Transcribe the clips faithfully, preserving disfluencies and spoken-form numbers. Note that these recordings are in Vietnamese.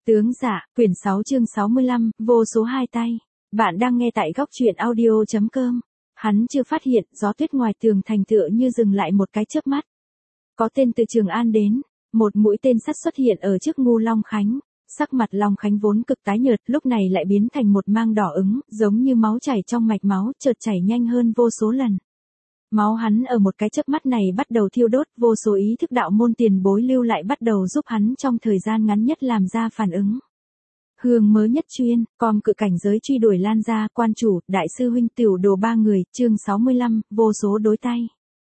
Tướng Dạ, quyển sáu chương sáu mươi lăm, vô số hai tay. Bạn đang nghe tại góc truyện audio chấm com. Hắn chưa phát hiện, gió tuyết ngoài tường thành tựa như dừng lại một cái chớp mắt. Có tên từ Trường An đến, một mũi tên sắt xuất hiện ở trước ngu Long Khánh. Sắc mặt Long Khánh vốn cực tái nhợt, lúc này lại biến thành một mang đỏ ửng, giống như máu chảy trong mạch máu, chợt chảy nhanh hơn vô số lần. Máu hắn ở một cái chớp mắt này bắt đầu thiêu đốt, vô số ý thức đạo môn tiền bối lưu lại bắt đầu giúp hắn trong thời gian ngắn nhất làm ra phản ứng. Hương mới nhất chuyên, com cự cảnh giới truy đuổi lan ra, quan chủ, đại sư huynh tiểu đồ ba người, chương sáu mươi lăm, vô số đối tay.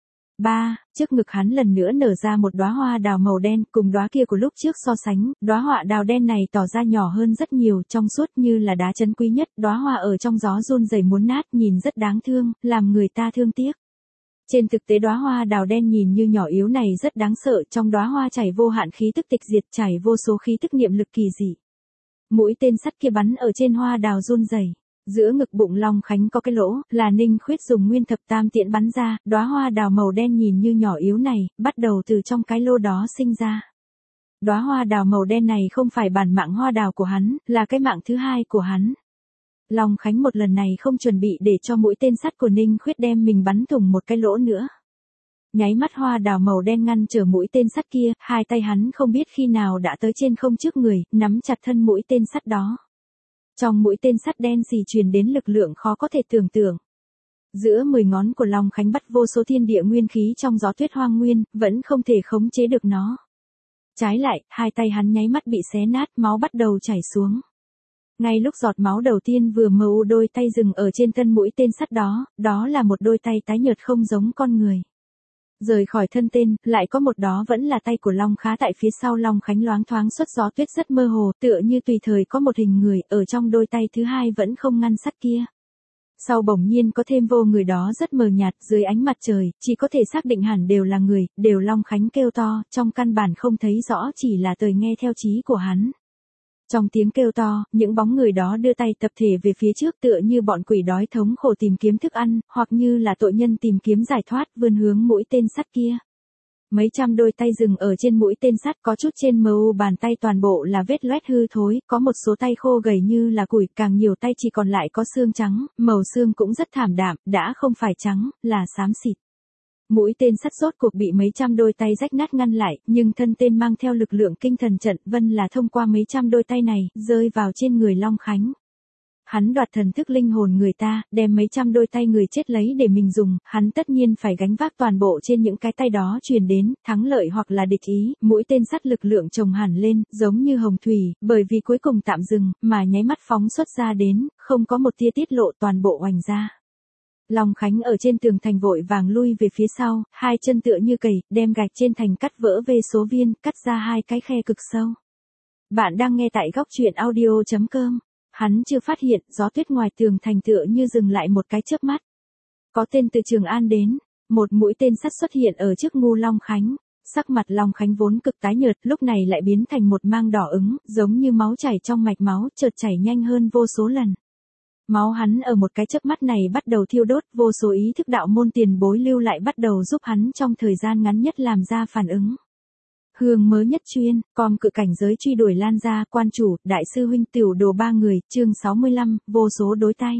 ba. Trước ngực hắn lần nữa nở ra một đóa hoa đào màu đen, cùng đóa kia của lúc trước so sánh, đóa hoa đào đen này tỏ ra nhỏ hơn rất nhiều, trong suốt như là đá chân quý nhất, đóa hoa ở trong gió run rẩy muốn nát, nhìn rất đáng thương, làm người ta thương tiếc. Trên thực tế đóa hoa đào đen nhìn như nhỏ yếu này rất đáng sợ, trong đóa hoa chảy vô hạn khí tức tịch diệt, chảy vô số khí tức niệm lực kỳ dị. Mũi tên sắt kia bắn ở trên hoa đào run rẩy. Giữa ngực bụng Long Khánh có cái lỗ, là Ninh Khuyết dùng nguyên thập tam tiễn bắn ra, đóa hoa đào màu đen nhìn như nhỏ yếu này, bắt đầu từ trong cái lô đó sinh ra. Đóa hoa đào màu đen này không phải bản mạng hoa đào của hắn, là cái mạng thứ hai của hắn. Long Khánh một lần này không chuẩn bị để cho mũi tên sắt của Ninh Khuyết đem mình bắn thủng một cái lỗ nữa. Nháy mắt hoa đào màu đen ngăn trở mũi tên sắt kia, hai tay hắn không biết khi nào đã tới trên không trước người, nắm chặt thân mũi tên sắt đó. Trong mũi tên sắt đen xì truyền đến lực lượng khó có thể tưởng tượng. Giữa mười ngón của Long Khánh bắt vô số thiên địa nguyên khí trong gió tuyết hoang nguyên, vẫn không thể khống chế được nó. Trái lại, hai tay hắn nháy mắt bị xé nát, máu bắt đầu chảy xuống. Ngay lúc giọt máu đầu tiên vừa mờ u đôi tay dừng ở trên thân mũi tên sắt đó, đó là một đôi tay tái nhợt không giống con người. Rời khỏi thân tên, lại có một đó vẫn là tay của Long Khá tại phía sau Long Khánh loáng thoáng xuất gió tuyết rất mơ hồ, tựa như tùy thời có một hình người, ở trong đôi tay thứ hai vẫn không ngăn sắt kia. Sau bỗng nhiên có thêm vô người đó rất mờ nhạt, dưới ánh mặt trời, chỉ có thể xác định hẳn đều là người, đều Long Khánh kêu to, trong căn bản không thấy rõ chỉ là tời nghe theo chí của hắn. Trong tiếng kêu to, những bóng người đó đưa tay tập thể về phía trước tựa như bọn quỷ đói thống khổ tìm kiếm thức ăn, hoặc như là tội nhân tìm kiếm giải thoát vươn hướng mũi tên sắt kia. Mấy trăm đôi tay dừng ở trên mũi tên sắt, có chút trên mờ u bàn tay toàn bộ là vết loét hư thối, có một số tay khô gầy như là củi, càng nhiều tay chỉ còn lại có xương trắng, màu xương cũng rất thảm đạm, đã không phải trắng, là xám xịt. Mũi tên sắt rốt cuộc bị mấy trăm đôi tay rách nát ngăn lại, nhưng thân tên mang theo lực lượng kinh thần trận vân là thông qua mấy trăm đôi tay này, rơi vào trên người Long Khánh. Hắn đoạt thần thức linh hồn người ta, đem mấy trăm đôi tay người chết lấy để mình dùng, hắn tất nhiên phải gánh vác toàn bộ trên những cái tay đó truyền đến, thắng lợi hoặc là địch ý, mũi tên sắt lực lượng chồng hẳn lên, giống như hồng thủy, bởi vì cuối cùng tạm dừng, mà nháy mắt phóng xuất ra đến, không có một tia tiết lộ toàn bộ oành ra. Long Khánh ở trên tường thành vội vàng lui về phía sau, hai chân tựa như cầy, đem gạch trên thành cắt vỡ về số viên, cắt ra hai cái khe cực sâu. Bạn đang nghe tại góc truyện audio chấm com. Hắn chưa phát hiện, gió tuyết ngoài tường thành tựa như dừng lại một cái chớp mắt. Có tên từ Trường An đến, một mũi tên sắt xuất hiện ở trước ngu Long Khánh. Sắc mặt Long Khánh vốn cực tái nhợt, lúc này lại biến thành một mang đỏ ửng, giống như máu chảy trong mạch máu, chợt chảy nhanh hơn vô số lần. Máu hắn ở một cái chớp mắt này bắt đầu thiêu đốt, vô số ý thức đạo môn tiền bối lưu lại bắt đầu giúp hắn trong thời gian ngắn nhất làm ra phản ứng. Hương mới nhất chuyên, com cự cảnh giới truy đuổi lan ra, quan chủ, đại sư huynh tiểu đồ ba người, chương sáu mươi lăm, vô số đối tay.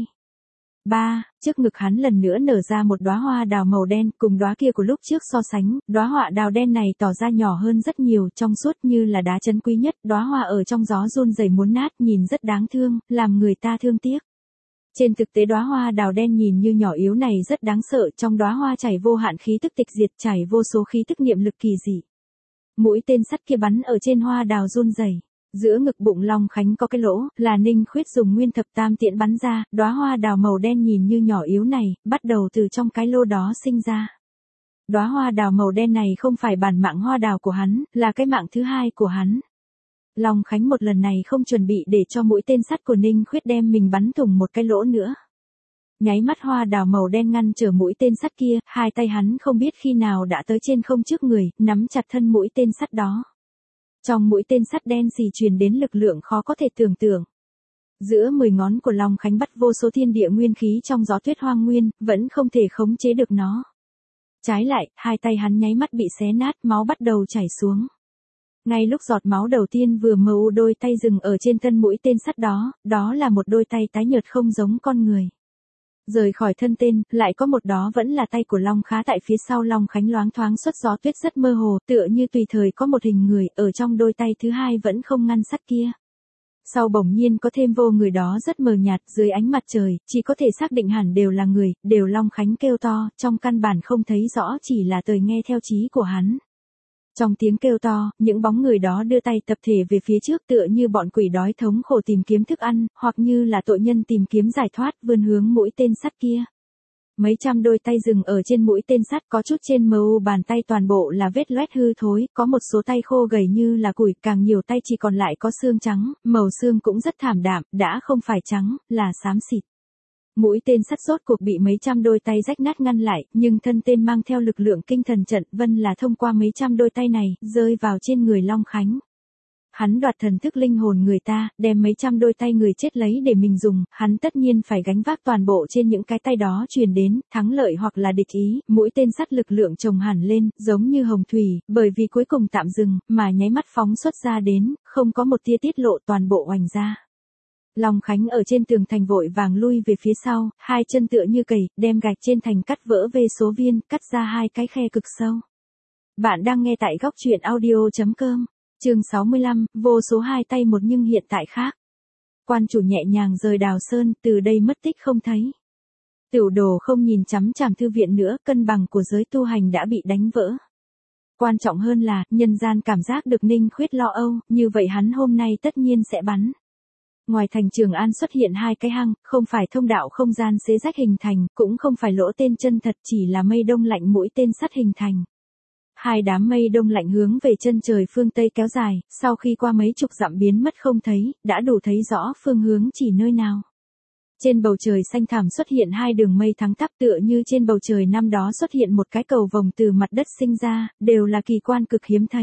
ba. Trước ngực hắn lần nữa nở ra một đóa hoa đào màu đen, cùng đóa kia của lúc trước so sánh, đóa hoa đào đen này tỏ ra nhỏ hơn rất nhiều, trong suốt như là đá chân quý nhất, đóa hoa ở trong gió run rẩy muốn nát, nhìn rất đáng thương, làm người ta thương tiếc. Trên thực tế đóa hoa đào đen nhìn như nhỏ yếu này rất đáng sợ, trong đóa hoa chảy vô hạn khí tức tịch diệt, chảy vô số khí tức niệm lực kỳ dị. Mũi tên sắt kia bắn ở trên hoa đào run rẩy. Giữa ngực bụng Long Khánh có cái lỗ, là Ninh Khuyết dùng nguyên thập tam tiễn bắn ra, đóa hoa đào màu đen nhìn như nhỏ yếu này, bắt đầu từ trong cái lô đó sinh ra. Đóa hoa đào màu đen này không phải bản mạng hoa đào của hắn, là cái mạng thứ hai của hắn. Long Khánh một lần này không chuẩn bị để cho mũi tên sắt của Ninh Khuyết đem mình bắn thủng một cái lỗ nữa. Nháy mắt hoa đào màu đen ngăn trở mũi tên sắt kia, hai tay hắn không biết khi nào đã tới trên không trước người, nắm chặt thân mũi tên sắt đó. Trong mũi tên sắt đen xì truyền đến lực lượng khó có thể tưởng tượng. Giữa mười ngón của Long Khánh bắt vô số thiên địa nguyên khí trong gió tuyết hoang nguyên, vẫn không thể khống chế được nó. Trái lại, hai tay hắn nháy mắt bị xé nát, máu bắt đầu chảy xuống. Ngay lúc giọt máu đầu tiên vừa mờ u đôi tay dừng ở trên thân mũi tên sắt đó, đó là một đôi tay tái nhợt không giống con người. Rời khỏi thân tên, lại có một đó vẫn là tay của Long Khá tại phía sau Long Khánh loáng thoáng xuất gió tuyết rất mơ hồ, tựa như tùy thời có một hình người, ở trong đôi tay thứ hai vẫn không ngăn sắt kia. Sau bỗng nhiên có thêm vô người đó rất mờ nhạt dưới ánh mặt trời, chỉ có thể xác định hẳn đều là người, đều Long Khánh kêu to, trong căn bản không thấy rõ chỉ là tời nghe theo trí của hắn. Trong tiếng kêu to, những bóng người đó đưa tay tập thể về phía trước tựa như bọn quỷ đói thống khổ tìm kiếm thức ăn, hoặc như là tội nhân tìm kiếm giải thoát vươn hướng mũi tên sắt kia. Mấy trăm đôi tay dừng ở trên mũi tên sắt, có chút trên mờ u bàn tay toàn bộ là vết loét hư thối, có một số tay khô gầy như là củi, càng nhiều tay chỉ còn lại có xương trắng, màu xương cũng rất thảm đạm, đã không phải trắng, là xám xịt. Mũi tên sắt rốt cuộc bị mấy trăm đôi tay rách nát ngăn lại, nhưng thân tên mang theo lực lượng kinh thần trận vân là thông qua mấy trăm đôi tay này, rơi vào trên người Long Khánh. Hắn đoạt thần thức linh hồn người ta, đem mấy trăm đôi tay người chết lấy để mình dùng, hắn tất nhiên phải gánh vác toàn bộ trên những cái tay đó truyền đến, thắng lợi hoặc là địch ý, mũi tên sắt lực lượng chồng hẳn lên, giống như hồng thủy, bởi vì cuối cùng tạm dừng, mà nháy mắt phóng xuất ra đến, không có một tia tiết lộ toàn bộ oành ra. Long Khánh ở trên tường thành vội vàng lui về phía sau, hai chân tựa như cầy, đem gạch trên thành cắt vỡ về số viên, cắt ra hai cái khe cực sâu. Bạn đang nghe tại góc truyện audio chấm com, chương sáu mươi lăm, vô số hai tay một nhưng hiện tại khác. Quan chủ nhẹ nhàng rời Đào Sơn, từ đây mất tích không thấy. Tửu đồ không nhìn chằm chằm thư viện nữa, cân bằng của giới tu hành đã bị đánh vỡ. Quan trọng hơn là, nhân gian cảm giác được Ninh Khuyết lo âu, như vậy hắn hôm nay tất nhiên sẽ bắn. Ngoài thành Trường An xuất hiện hai cái hang, không phải thông đạo không gian xé rách hình thành, cũng không phải lỗ tên chân thật, chỉ là mây đông lạnh mũi tên sắt hình thành. Hai đám mây đông lạnh hướng về chân trời phương Tây kéo dài, sau khi qua mấy chục dặm biến mất không thấy, đã đủ thấy rõ phương hướng chỉ nơi nào. Trên bầu trời xanh thẳm xuất hiện hai đường mây thắng thắp tựa như trên bầu trời năm đó xuất hiện một cái cầu vồng từ mặt đất sinh ra, đều là kỳ quan cực hiếm thấy.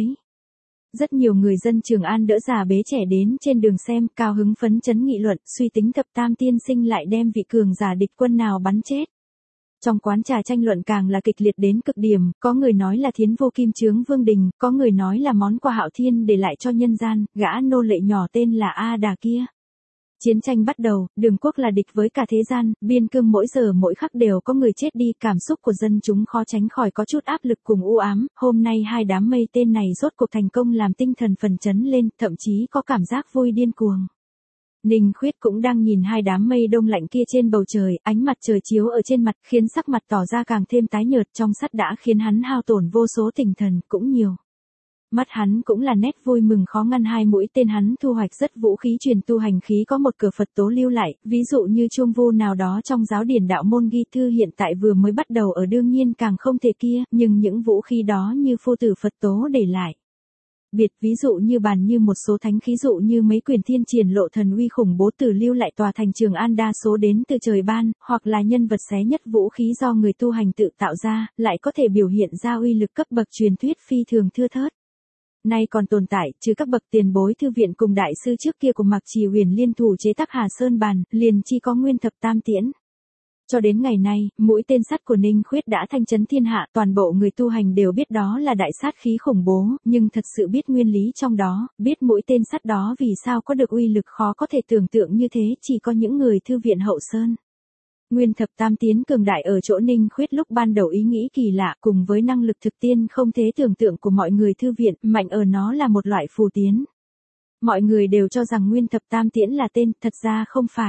Rất nhiều người dân Trường An đỡ già bế trẻ đến trên đường xem, cao hứng phấn chấn nghị luận, suy tính thập tam tiên sinh lại đem vị cường giả địch quân nào bắn chết. Trong quán trà tranh luận càng là kịch liệt đến cực điểm, có người nói là Thiến Vô Kim Chướng Vương Đình, có người nói là món quà Hạo Thiên để lại cho nhân gian, gã nô lệ nhỏ tên là A Đà kia. Chiến tranh bắt đầu, Đường Quốc là địch với cả thế gian, biên cương mỗi giờ mỗi khắc đều có người chết đi, cảm xúc của dân chúng khó tránh khỏi có chút áp lực cùng u ám, hôm nay hai đám mây tên này rốt cuộc thành công làm tinh thần phần chấn lên, thậm chí có cảm giác vui điên cuồng. Ninh Khuyết cũng đang nhìn hai đám mây đông lạnh kia trên bầu trời, ánh mặt trời chiếu ở trên mặt, khiến sắc mặt tỏ ra càng thêm tái nhợt, trong sắt đã khiến hắn hao tổn vô số tinh thần, cũng nhiều. Mắt hắn cũng là nét vui mừng khó ngăn, hai mũi tên hắn thu hoạch rất vũ khí truyền tu hành khí có một cửa Phật tố lưu lại, ví dụ như chuông vu nào đó trong giáo điển đạo môn ghi thư hiện tại vừa mới bắt đầu ở đương nhiên càng không thể kia, nhưng những vũ khí đó như phu tử Phật tố để lại. Biệt ví dụ như bàn như một số thánh khí dụ như mấy quyển thiên triển lộ thần uy khủng bố tử lưu lại tòa thành Trường An đa số đến từ trời ban, hoặc là nhân vật xé nhất vũ khí do người tu hành tự tạo ra, lại có thể biểu hiện ra uy lực cấp bậc truyền thuyết phi thường thưa thớt. Nay còn tồn tại, trừ các bậc tiền bối thư viện cùng đại sư trước kia của Mạc Trì Huyền liên thủ chế tác Hà Sơn bàn, liền chi có nguyên thập tam tiễn. Cho đến ngày nay, mũi tên sắt của Ninh Khuyết đã thanh chấn thiên hạ, toàn bộ người tu hành đều biết đó là đại sát khí khủng bố, nhưng thật sự biết nguyên lý trong đó, biết mũi tên sắt đó vì sao có được uy lực khó có thể tưởng tượng như thế, chỉ có những người thư viện hậu sơn. Nguyên thập tam tiến cường đại ở chỗ Ninh Khuyết lúc ban đầu ý nghĩ kỳ lạ cùng với năng lực thực tiên không thể tưởng tượng của mọi người thư viện, mạnh ở nó là một loại phù tiến. Mọi người đều cho rằng nguyên thập tam tiễn là tên, thật ra không phải.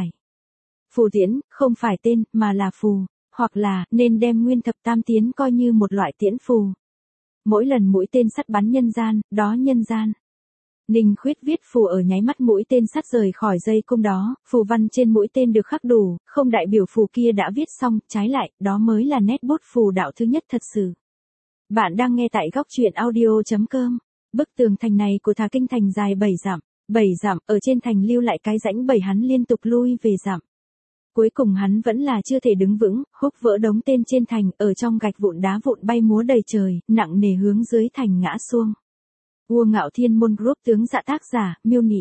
Phù tiễn, không phải tên, mà là phù, hoặc là, nên đem nguyên thập tam tiến coi như một loại tiễn phù. Mỗi lần mũi tên sắt bắn nhân gian, đó nhân gian. Ninh Khuyết viết phù ở nháy mắt mũi tên sắt rời khỏi dây cung đó, phù văn trên mũi tên được khắc đủ, không đại biểu phù kia đã viết xong, trái lại, đó mới là nét bút phù đạo thứ nhất thật sự. Bạn đang nghe tại góc truyện audio chấm com. Bức tường thành này của Thà Kinh thành dài bảy dặm, bảy dặm, ở trên thành lưu lại cái rãnh bảy hắn liên tục lui về dặm. Cuối cùng hắn vẫn là chưa thể đứng vững, húc vỡ đống tên trên thành, ở trong gạch vụn đá vụn bay múa đầy trời, nặng nề hướng dưới thành ngã xuông. Vua Ngạo Thiên Môn Group tướng dạ tác giả, miêu nị.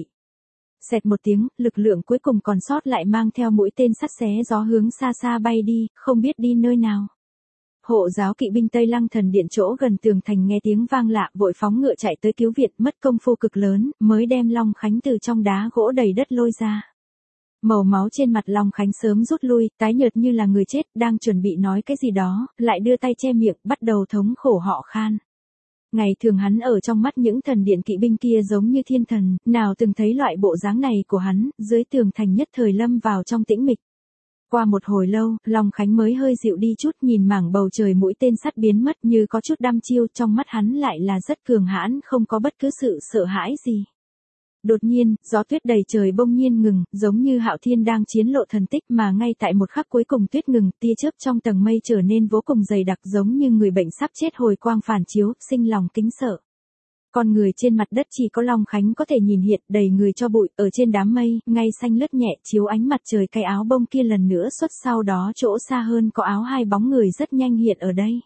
Xẹt một tiếng, lực lượng cuối cùng còn sót lại mang theo mũi tên sắt xé gió hướng xa xa bay đi, không biết đi nơi nào. Hộ giáo kỵ binh Tây Lăng thần điện chỗ gần tường thành nghe tiếng vang lạ, vội phóng ngựa chạy tới cứu viện, mất công phu cực lớn, mới đem Long Khánh từ trong đá gỗ đầy đất lôi ra. Màu máu trên mặt Long Khánh sớm rút lui, tái nhợt như là người chết, đang chuẩn bị nói cái gì đó, lại đưa tay che miệng, bắt đầu thống khổ họ khan. Ngày thường hắn ở trong mắt những thần điện kỵ binh kia giống như thiên thần, nào từng thấy loại bộ dáng này của hắn, dưới tường thành nhất thời lâm vào trong tĩnh mịch. Qua một hồi lâu, Long Khánh mới hơi dịu đi chút, nhìn mảng bầu trời mũi tên sắt biến mất như có chút đăm chiêu, trong mắt hắn lại là rất cường hãn, không có bất cứ sự sợ hãi gì. Đột nhiên, gió tuyết đầy trời bỗng nhiên ngừng, giống như Hạo Thiên đang chiến lộ thần tích, mà ngay tại một khắc cuối cùng tuyết ngừng, tia chớp trong tầng mây trở nên vô cùng dày đặc, giống như người bệnh sắp chết hồi quang phản chiếu, sinh lòng kính sợ. Con người trên mặt đất chỉ có Long Khánh có thể nhìn hiện, đầy người cho bụi, ở trên đám mây, ngay xanh lướt nhẹ chiếu ánh mặt trời, cái áo bông kia lần nữa xuất, sau đó chỗ xa hơn có áo hai bóng người rất nhanh hiện ở đây.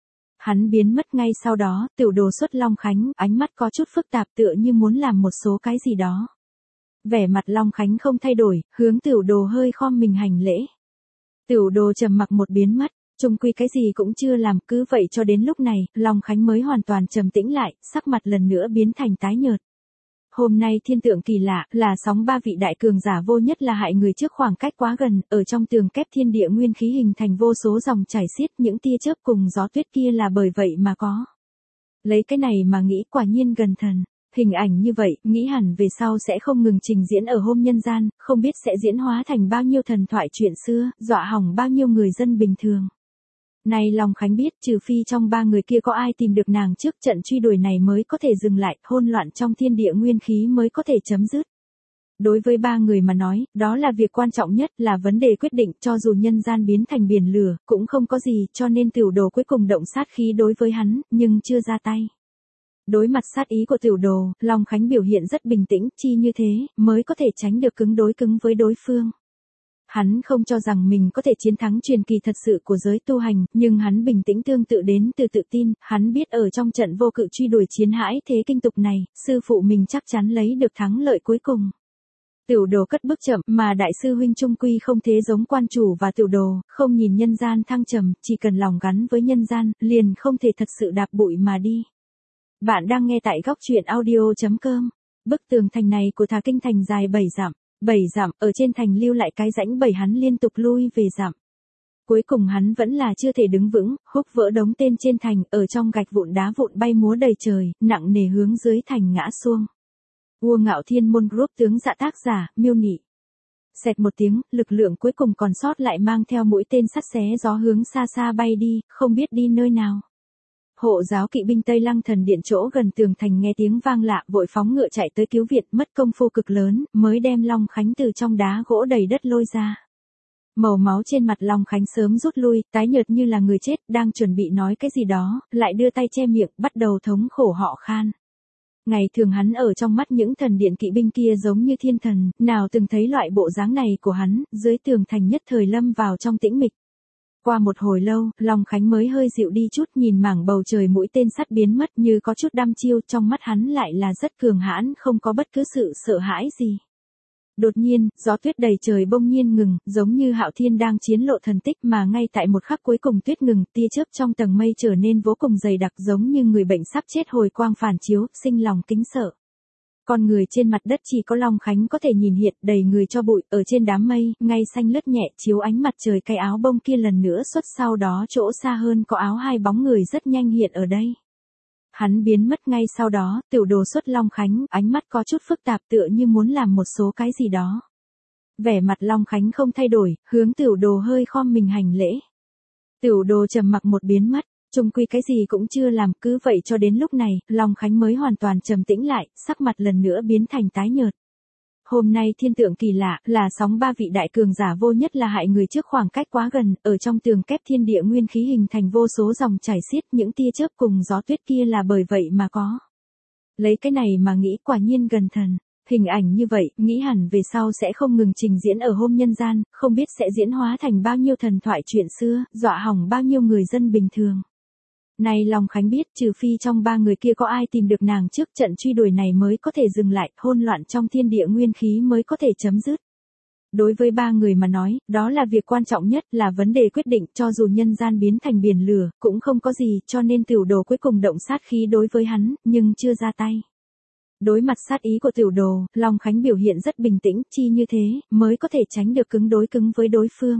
Hắn biến mất ngay sau đó, tiểu đồ xuất Long Khánh, ánh mắt có chút phức tạp tựa như muốn làm một số cái gì đó. Vẻ mặt Long Khánh không thay đổi, hướng tiểu đồ hơi khom mình hành lễ. Tiểu đồ trầm mặc một biến mất, chung quy cái gì cũng chưa làm, cứ vậy cho đến lúc này, Long Khánh mới hoàn toàn trầm tĩnh lại, sắc mặt lần nữa biến thành tái nhợt. Hôm nay thiên tượng kỳ lạ, là sóng ba vị đại cường giả vô nhất là hại người trước khoảng cách quá gần, ở trong tường kép thiên địa nguyên khí hình thành vô số dòng chảy xiết, những tia chớp cùng gió tuyết kia là bởi vậy mà có. Lấy cái này mà nghĩ quả nhiên gần thần. Hình ảnh như vậy, nghĩ hẳn về sau sẽ không ngừng trình diễn ở hôm nhân gian, không biết sẽ diễn hóa thành bao nhiêu thần thoại chuyện xưa, dọa hỏng bao nhiêu người dân bình thường. Này Long Khánh biết, trừ phi trong ba người kia có ai tìm được nàng trước, trận truy đuổi này mới có thể dừng lại, hỗn loạn trong thiên địa nguyên khí mới có thể chấm dứt. Đối với ba người mà nói, đó là việc quan trọng nhất, là vấn đề quyết định, cho dù nhân gian biến thành biển lửa, cũng không có gì, cho nên tiểu đồ cuối cùng động sát khí đối với hắn, nhưng chưa ra tay. Đối mặt sát ý của tiểu đồ, Long Khánh biểu hiện rất bình tĩnh, chi như thế, mới có thể tránh được cứng đối cứng với đối phương. Hắn không cho rằng mình có thể chiến thắng truyền kỳ thật sự của giới tu hành, nhưng hắn bình tĩnh tương tự đến từ tự tin, hắn biết ở trong trận vô cự truy đuổi chiến hãi thế kinh tục này, sư phụ mình chắc chắn lấy được thắng lợi cuối cùng. Tiểu đồ cất bước chậm, mà đại sư huynh trung quy không thế giống quan chủ và tiểu đồ, không nhìn nhân gian thăng trầm, chỉ cần lòng gắn với nhân gian, liền không thể thật sự đạp bụi mà đi. Bạn đang nghe tại góc truyện audio chấm com. Bức tường thành này của Thà Kinh thành dài bảy dặm. Bảy dặm, ở trên thành lưu lại cái rãnh bảy, hắn liên tục lui về dặm. Cuối cùng hắn vẫn là chưa thể đứng vững, húc vỡ đống tên trên thành, ở trong gạch vụn đá vụn bay múa đầy trời, nặng nề hướng dưới thành ngã xuông. Vua Ngạo Thiên Môn Group tướng dạ tác giả, miêu nị. Xẹt một tiếng, lực lượng cuối cùng còn sót lại mang theo mũi tên sắt xé gió hướng xa xa bay đi, không biết đi nơi nào. Hộ giáo kỵ binh Tây Lăng thần điện chỗ gần tường thành nghe tiếng vang lạ, vội phóng ngựa chạy tới cứu viện, mất công phu cực lớn, mới đem Long Khánh từ trong đá gỗ đầy đất lôi ra. Màu máu trên mặt Long Khánh sớm rút lui, tái nhợt như là người chết, đang chuẩn bị nói cái gì đó, lại đưa tay che miệng, bắt đầu thống khổ họ khan. Ngày thường hắn ở trong mắt những thần điện kỵ binh kia giống như thiên thần, nào từng thấy loại bộ dáng này của hắn, dưới tường thành nhất thời lâm vào trong tĩnh mịch. Qua một hồi lâu, Long Khánh mới hơi dịu đi chút, nhìn mảng bầu trời mũi tên sắt biến mất như có chút đăm chiêu, trong mắt hắn lại là rất cường hãn, không có bất cứ sự sợ hãi gì. Đột nhiên, gió tuyết đầy trời bỗng nhiên ngừng, giống như Hạo Thiên đang chiến lộ thần tích, mà ngay tại một khắc cuối cùng tuyết ngừng, tia chớp trong tầng mây trở nên vô cùng dày đặc, giống như người bệnh sắp chết hồi quang phản chiếu, sinh lòng kính sợ. Con người trên mặt đất chỉ có Long Khánh có thể nhìn hiện, đầy người cho bụi, ở trên đám mây, ngay xanh lướt nhẹ chiếu ánh mặt trời, cái áo bông kia lần nữa xuất, sau đó chỗ xa hơn có áo hai bóng người rất nhanh hiện ở đây. Hắn biến mất ngay sau đó, tiểu đồ xuất Long Khánh, ánh mắt có chút phức tạp tựa như muốn làm một số cái gì đó. Vẻ mặt Long Khánh không thay đổi, hướng tiểu đồ hơi khom mình hành lễ. Tiểu đồ trầm mặc một biến mất. Chung quy cái gì cũng chưa làm, cứ vậy cho đến lúc này, Long Khánh mới hoàn toàn trầm tĩnh lại, sắc mặt lần nữa biến thành tái nhợt. Hôm nay thiên tượng kỳ lạ, là sóng ba vị đại cường giả vô nhất là hại người trước khoảng cách quá gần, ở trong tường kép thiên địa nguyên khí hình thành vô số dòng chảy xiết, những tia chớp cùng gió tuyết kia là bởi vậy mà có. Lấy cái này mà nghĩ quả nhiên gần thần. Hình ảnh như vậy, nghĩ hẳn về sau sẽ không ngừng trình diễn ở hôm nhân gian, không biết sẽ diễn hóa thành bao nhiêu thần thoại chuyện xưa, dọa hỏng bao nhiêu người dân bình thường. Này Long Khánh biết, trừ phi trong ba người kia có ai tìm được nàng trước, trận truy đuổi này mới có thể dừng lại, hỗn loạn trong thiên địa nguyên khí mới có thể chấm dứt. Đối với ba người mà nói, đó là việc quan trọng nhất, là vấn đề quyết định, cho dù nhân gian biến thành biển lửa, cũng không có gì, cho nên Tiểu Đồ cuối cùng động sát khí đối với hắn, nhưng chưa ra tay. Đối mặt sát ý của Tiểu Đồ, Long Khánh biểu hiện rất bình tĩnh, chi như thế, mới có thể tránh được cứng đối cứng với đối phương.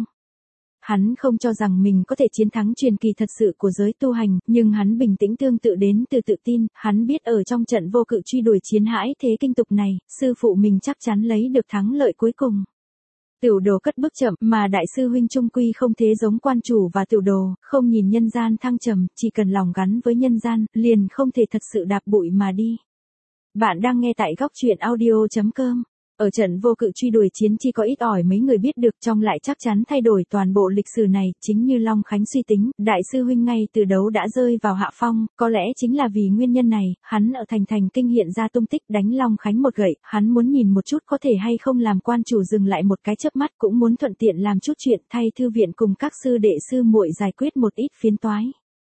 Hắn không cho rằng mình có thể chiến thắng truyền kỳ thật sự của giới tu hành, nhưng hắn bình tĩnh tương tự đến từ tự tin, hắn biết ở trong trận vô cự truy đuổi chiến hãi thế kinh tục này, sư phụ mình chắc chắn lấy được thắng lợi cuối cùng. Tiểu Đồ cất bước chậm, mà đại sư huynh trung quy không thế giống quan chủ và Tiểu Đồ, không nhìn nhân gian thăng trầm, chỉ cần lòng gắn với nhân gian, liền không thể thật sự đạp bụi mà đi. Bạn đang nghe tại góc truyện audio chấm com. Ở trận vô cự truy đuổi chiến chỉ có ít ỏi mấy người biết được, trong lại chắc chắn thay đổi toàn bộ lịch sử này, chính như Long Khánh suy tính, đại sư huynh ngay từ đấu đã rơi vào hạ phong, có lẽ chính là vì nguyên nhân này, hắn ở thành thành kinh hiện ra tung tích đánh Long Khánh một gậy, hắn muốn nhìn một chút có thể hay không làm quan chủ dừng lại một cái chớp mắt, cũng muốn thuận tiện làm chút chuyện thay thư viện cùng các sư đệ sư muội giải quyết một ít phiến toái.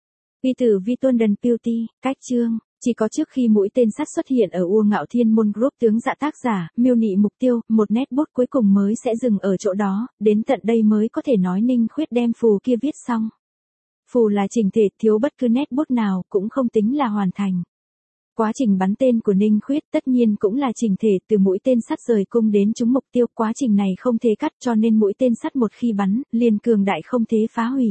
Vi tử Vi Tuân Đần Beauty, cách chương. Chỉ có trước khi mũi tên sắt xuất hiện ở U Ngạo Thiên Môn Group tướng dạ tác giả, miêu nị mục tiêu, một nét bút cuối cùng mới sẽ dừng ở chỗ đó, đến tận đây mới có thể nói Ninh Khuyết đem phù kia viết xong. Phù là chỉnh thể, thiếu bất cứ nét bút nào, cũng không tính là hoàn thành. Quá trình bắn tên của Ninh Khuyết tất nhiên cũng là chỉnh thể, từ mũi tên sắt rời cung đến trúng mục tiêu, quá trình này không thể cắt, cho nên mũi tên sắt một khi bắn, liền cường đại không thể phá hủy.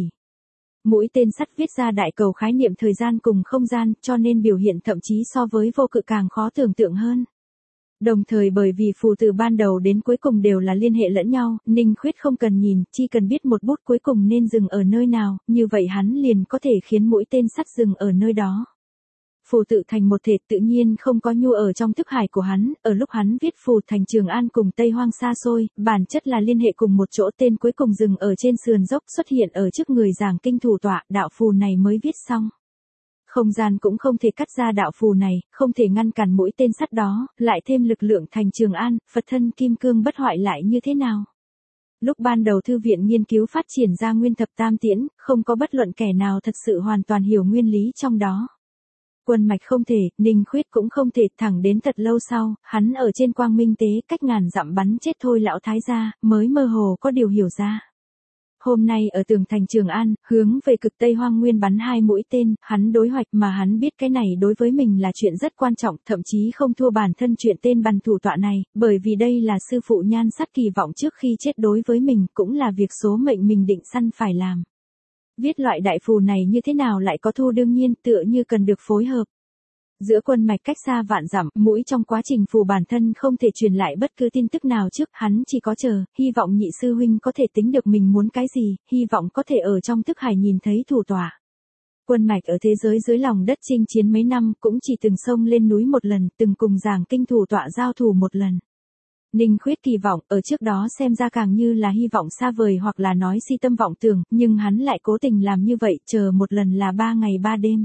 Mũi tên sắt viết ra đại cầu khái niệm thời gian cùng không gian, cho nên biểu hiện thậm chí so với vô cự càng khó tưởng tượng hơn. Đồng thời bởi vì phù từ ban đầu đến cuối cùng đều là liên hệ lẫn nhau, Ninh Khuyết không cần nhìn, chỉ cần biết một bút cuối cùng nên dừng ở nơi nào, như vậy hắn liền có thể khiến mũi tên sắt dừng ở nơi đó. Phù tự thành một thể, tự nhiên không có nhu ở trong thức hải của hắn, ở lúc hắn viết phù thành Trường An cùng Tây Hoang xa xôi, bản chất là liên hệ cùng một chỗ, tên cuối cùng dừng ở trên sườn dốc xuất hiện ở trước người giảng kinh thủ tọa, đạo phù này mới viết xong. Không gian cũng không thể cắt ra đạo phù này, không thể ngăn cản mũi tên sắt đó, lại thêm lực lượng thành Trường An, Phật thân kim cương bất hoại lại như thế nào? Lúc ban đầu thư viện nghiên cứu phát triển ra nguyên thập tam tiễn, không có bất luận kẻ nào thật sự hoàn toàn hiểu nguyên lý trong đó. Quân Mạch không thể, Ninh Khuyết cũng không thể, thẳng đến thật lâu sau, hắn ở trên Quang Minh Tế cách ngàn dặm bắn chết thôi lão thái gia, mới mơ hồ có điều hiểu ra. Hôm nay ở tường thành Trường An, hướng về cực Tây Hoang Nguyên bắn hai mũi tên, hắn đối hoạch mà hắn biết cái này đối với mình là chuyện rất quan trọng, thậm chí không thua bản thân chuyện tên bắn thủ tọa này, bởi vì đây là sư phụ nhan sắc kỳ vọng trước khi chết đối với mình, cũng là việc số mệnh mình định săn phải làm. Viết loại đại phù này như thế nào lại có thu đương nhiên, tựa như cần được phối hợp. Giữa Quân Mạch cách xa vạn dặm, mũi trong quá trình phù bản thân không thể truyền lại bất cứ tin tức nào trước, hắn chỉ có chờ, hy vọng nhị sư huynh có thể tính được mình muốn cái gì, hy vọng có thể ở trong thức hải nhìn thấy thủ tọa. Quân Mạch ở thế giới dưới lòng đất chinh chiến mấy năm, cũng chỉ từng xông lên núi một lần, từng cùng giảng kinh thủ tọa giao thủ một lần. Ninh Khuyết kỳ vọng, ở trước đó xem ra càng như là hy vọng xa vời hoặc là nói si tâm vọng tưởng, nhưng hắn lại cố tình làm như vậy, chờ một lần là ba ngày ba đêm.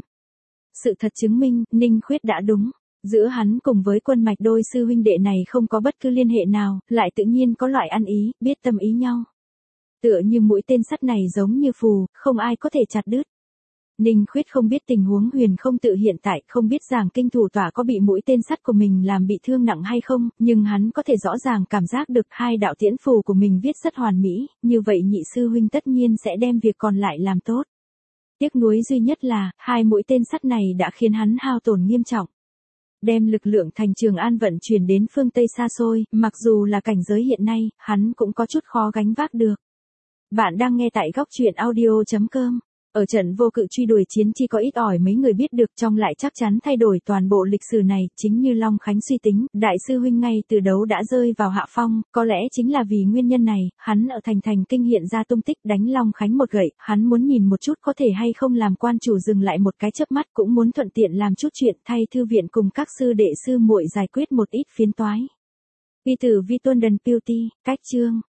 Sự thật chứng minh, Ninh Khuyết đã đúng. Giữa hắn cùng với Quân Mạch đôi sư huynh đệ này không có bất cứ liên hệ nào, lại tự nhiên có loại ăn ý, biết tâm ý nhau. Tựa như mũi tên sắt này giống như phù, không ai có thể chặt đứt. Ninh Khuyết không biết tình huống huyền không tự hiện tại, không biết giảng kinh thủ tọa có bị mũi tên sắt của mình làm bị thương nặng hay không, nhưng hắn có thể rõ ràng cảm giác được hai đạo tiễn phù của mình viết rất hoàn mỹ, như vậy nhị sư huynh tất nhiên sẽ đem việc còn lại làm tốt. Tiếc nuối duy nhất là, hai mũi tên sắt này đã khiến hắn hao tổn nghiêm trọng. Đem lực lượng thành Trường An vận chuyển đến phương Tây xa xôi, mặc dù là cảnh giới hiện nay, hắn cũng có chút khó gánh vác được. Bạn đang nghe tại góc truyện audio chấm com. Ở trận vô cự truy đuổi chiến chỉ có ít ỏi mấy người biết được, trong lại chắc chắn thay đổi toàn bộ lịch sử này, chính như Long Khánh suy tính, đại sư huynh ngay từ đấu đã rơi vào hạ phong, có lẽ chính là vì nguyên nhân này, hắn ở thành thành kinh hiện ra tung tích đánh Long Khánh một gậy, hắn muốn nhìn một chút có thể hay không làm quan chủ dừng lại một cái chớp mắt, cũng muốn thuận tiện làm chút chuyện thay thư viện cùng các sư đệ sư muội giải quyết một ít phiến toái. Vi tử Vi Tuân Đần Beauty, cách chương.